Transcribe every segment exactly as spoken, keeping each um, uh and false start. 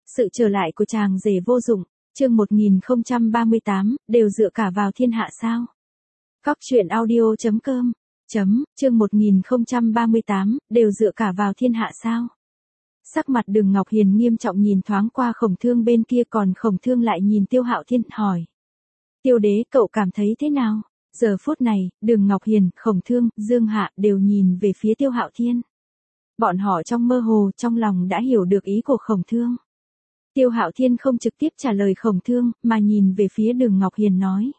Sự trở lại của chàng rể vô dụng, chương một nghìn không trăm ba mươi tám, đều dựa cả vào thiên hạ sao? Cóc truyện audio chấm com, chấm, chương một nghìn không trăm ba mươi tám, đều dựa cả vào thiên hạ sao? Sắc mặt Đường Ngọc Hiền nghiêm trọng nhìn thoáng qua Khổng Thương bên kia, còn Khổng Thương lại nhìn Tiêu Hạo Thiên, hỏi. Tiêu đế, cậu cảm thấy thế nào? Giờ phút này, Đường Ngọc Hiền, Khổng Thương, Dương Hạ đều nhìn về phía Tiêu Hạo Thiên. Bọn họ trong mơ hồ, trong lòng đã hiểu được ý của Khổng Thương. Tiêu Hạo Thiên không trực tiếp trả lời Khổng Thương, mà nhìn về phía Đường Ngọc Hiền nói.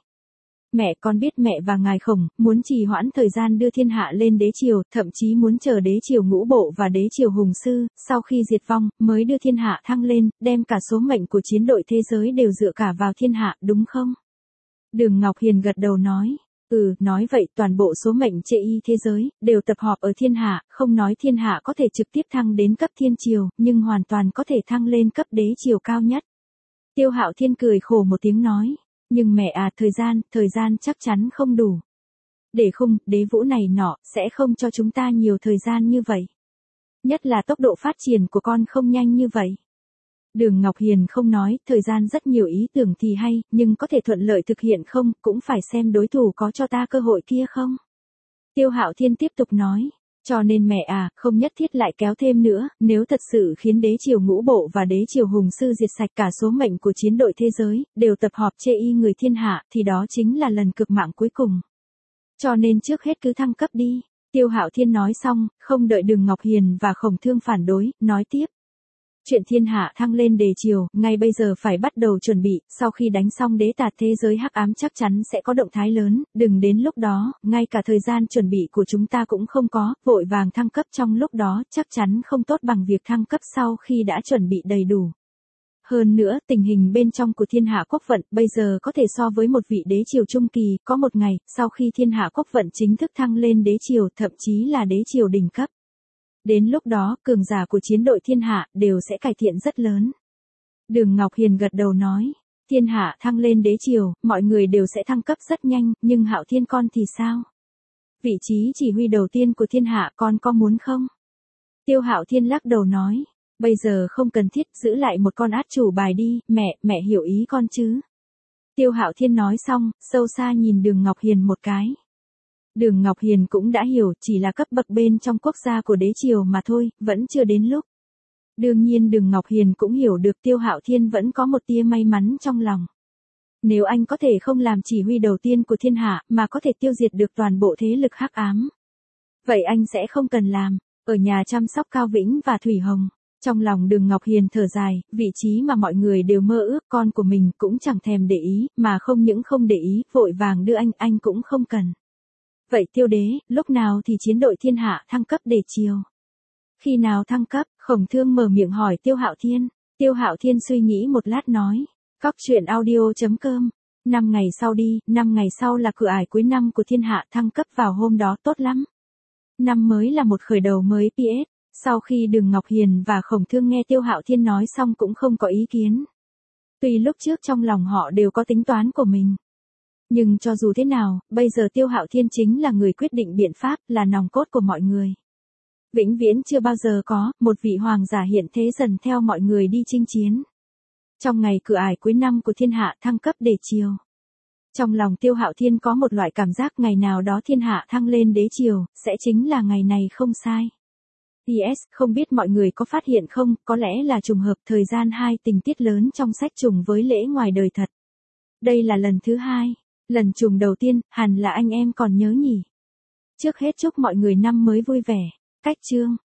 Mẹ con biết mẹ và ngài Khổng, muốn trì hoãn thời gian đưa thiên hạ lên đế triều, thậm chí muốn chờ đế triều Ngũ Bộ và đế triều Hùng Sư, sau khi diệt vong, mới đưa thiên hạ thăng lên, đem cả số mệnh của chiến đội thế giới đều dựa cả vào thiên hạ, đúng không? Đường Ngọc Hiền gật đầu nói. Ừ, nói vậy toàn bộ số mệnh chê y thế giới, đều tập họp ở thiên hạ, không nói thiên hạ có thể trực tiếp thăng đến cấp thiên triều, nhưng hoàn toàn có thể thăng lên cấp đế triều cao nhất. Tiêu Hạo Thiên cười khổ một tiếng nói, nhưng mẹ à, thời gian, thời gian chắc chắn không đủ. Để khung, đế vũ này nọ, sẽ không cho chúng ta nhiều thời gian như vậy. Nhất là tốc độ phát triển của con không nhanh như vậy. Đường Ngọc Hiền không nói, thời gian rất nhiều ý tưởng thì hay, nhưng có thể thuận lợi thực hiện không, cũng phải xem đối thủ có cho ta cơ hội kia không. Tiêu Hạo Thiên tiếp tục nói, cho nên mẹ à, không nhất thiết lại kéo thêm nữa, nếu thật sự khiến đế triều Ngũ Bộ và đế triều Hùng Sư diệt sạch cả số mệnh của chiến đội thế giới, đều tập họp chê y người thiên hạ, thì đó chính là lần cực mạng cuối cùng. Cho nên trước hết cứ thăng cấp đi. Tiêu Hạo Thiên nói xong, không đợi Đường Ngọc Hiền và Khổng Thương phản đối, nói tiếp. Chuyện thiên hạ thăng lên đế triều, ngay bây giờ phải bắt đầu chuẩn bị, sau khi đánh xong đế tạt thế giới hắc ám chắc chắn sẽ có động thái lớn, đừng đến lúc đó, ngay cả thời gian chuẩn bị của chúng ta cũng không có, vội vàng thăng cấp trong lúc đó, chắc chắn không tốt bằng việc thăng cấp sau khi đã chuẩn bị đầy đủ. Hơn nữa, tình hình bên trong của thiên hạ quốc vận, bây giờ có thể so với một vị đế triều trung kỳ, có một ngày, sau khi thiên hạ quốc vận chính thức thăng lên đế triều, thậm chí là đế triều đỉnh cấp. Đến lúc đó, cường giả của chiến đội thiên hạ, đều sẽ cải thiện rất lớn. Đường Ngọc Hiền gật đầu nói, thiên hạ thăng lên đế triều, mọi người đều sẽ thăng cấp rất nhanh, nhưng Hạo Thiên con thì sao? Vị trí chỉ huy đầu tiên của thiên hạ con có muốn không? Tiêu Hạo Thiên lắc đầu nói, bây giờ không cần thiết, giữ lại một con át chủ bài đi, mẹ, mẹ hiểu ý con chứ? Tiêu Hạo Thiên nói xong, sâu xa nhìn Đường Ngọc Hiền một cái. Đường Ngọc Hiền cũng đã hiểu, chỉ là cấp bậc bên trong quốc gia của đế triều mà thôi, vẫn chưa đến lúc. Đương nhiên Đường Ngọc Hiền cũng hiểu được Tiêu Hạo Thiên vẫn có một tia may mắn trong lòng. Nếu anh có thể không làm chỉ huy đầu tiên của thiên hạ, mà có thể tiêu diệt được toàn bộ thế lực hắc ám, vậy anh sẽ không cần làm, ở nhà chăm sóc Cao Vĩnh và Thủy Hồng. Trong lòng Đường Ngọc Hiền thở dài, vị trí mà mọi người đều mơ ước, con của mình cũng chẳng thèm để ý, mà không những không để ý, vội vàng đưa anh, anh cũng không cần. Vậy Tiêu đế, lúc nào thì chiến đội thiên hạ thăng cấp đế triều? Khi nào thăng cấp? Khổng Thương mở miệng hỏi Tiêu Hạo Thiên. Tiêu Hạo Thiên suy nghĩ một lát nói. Cóc truyện audio chấm com. Năm ngày sau đi, năm ngày sau là cửa ải cuối năm của thiên hạ, thăng cấp vào hôm đó tốt lắm. Năm mới là một khởi đầu mới pê ét. Sau khi Đường Ngọc Hiền và Khổng Thương nghe Tiêu Hạo Thiên nói xong cũng không có ý kiến. Tuy lúc trước trong lòng họ đều có tính toán của mình. Nhưng cho dù thế nào, bây giờ Tiêu Hạo Thiên chính là người quyết định biện pháp, là nòng cốt của mọi người. Vĩnh viễn chưa bao giờ có, một vị hoàng giả hiện thế dần theo mọi người đi chinh chiến. Trong ngày cửa ải cuối năm của thiên hạ thăng cấp đế triều. Trong lòng Tiêu Hạo Thiên có một loại cảm giác ngày nào đó thiên hạ thăng lên đế triều, sẽ chính là ngày này không sai. pê ét, không biết mọi người có phát hiện không, có lẽ là trùng hợp thời gian hai tình tiết lớn trong sách trùng với lễ ngoài đời thật. Đây là lần thứ hai. Lần trùng đầu tiên, hẳn là anh em còn nhớ nhỉ. Trước hết chúc mọi người năm mới vui vẻ. Cách chương.